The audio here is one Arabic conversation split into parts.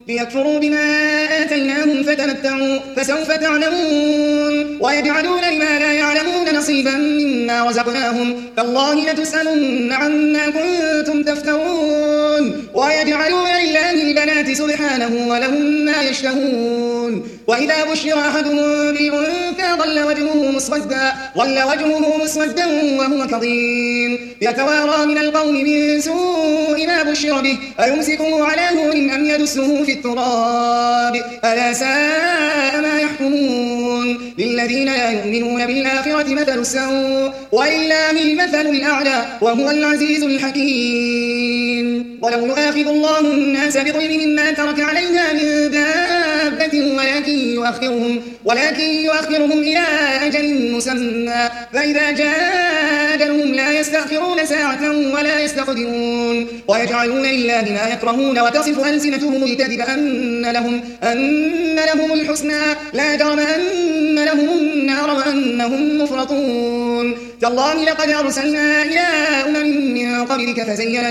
ليكفروا بما آتيناهم فتمتعوا فسوف تعلمون ويجعلون لما لا يعلمون نصيبا مما رزقناهم فالله لتسألن عما كنتم تفترون ويجعلون لله البنات سبحانه ولهم ما يشتهون وإذا بشر أحدهم بالأنثى ظل وجهه مسودا وهو كظيم يتوارى من القوم من سوء ما بشر به أيمسكه على هون أم يدسه في التراب ألا ساء ما يحكمون للذين لا يؤمنون بالآخرة مثل السوء ولله المثل الأعلى وهو العزيز الحكيم ولو يؤاخذ الله الناس بظلمهم ما ترك عليها من دابة ولكن يؤخرهم إلى أجل مسمى فإذا جاء أجلهم لا يستأخرون ساعة ولا يستقدمون ويجعلون لله ما يكرهون وتصف ألسنتهم الكذب أن لهم الحسنى لا جرم أن لهم النار وأنهم مفرطون تالله لقد أرسلنا إلى من قبلك فزين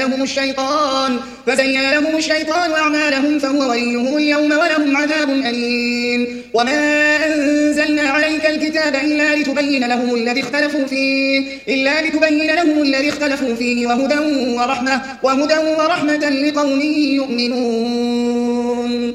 لهم الشيطان أعمالهم فهو وليهم اليوم ولهم عذاب أليم وما أنزلنا عليك الكتاب إلا لتبين لهم الذي اختلفوا فيه وهدى ورحمة لقوم يؤمنون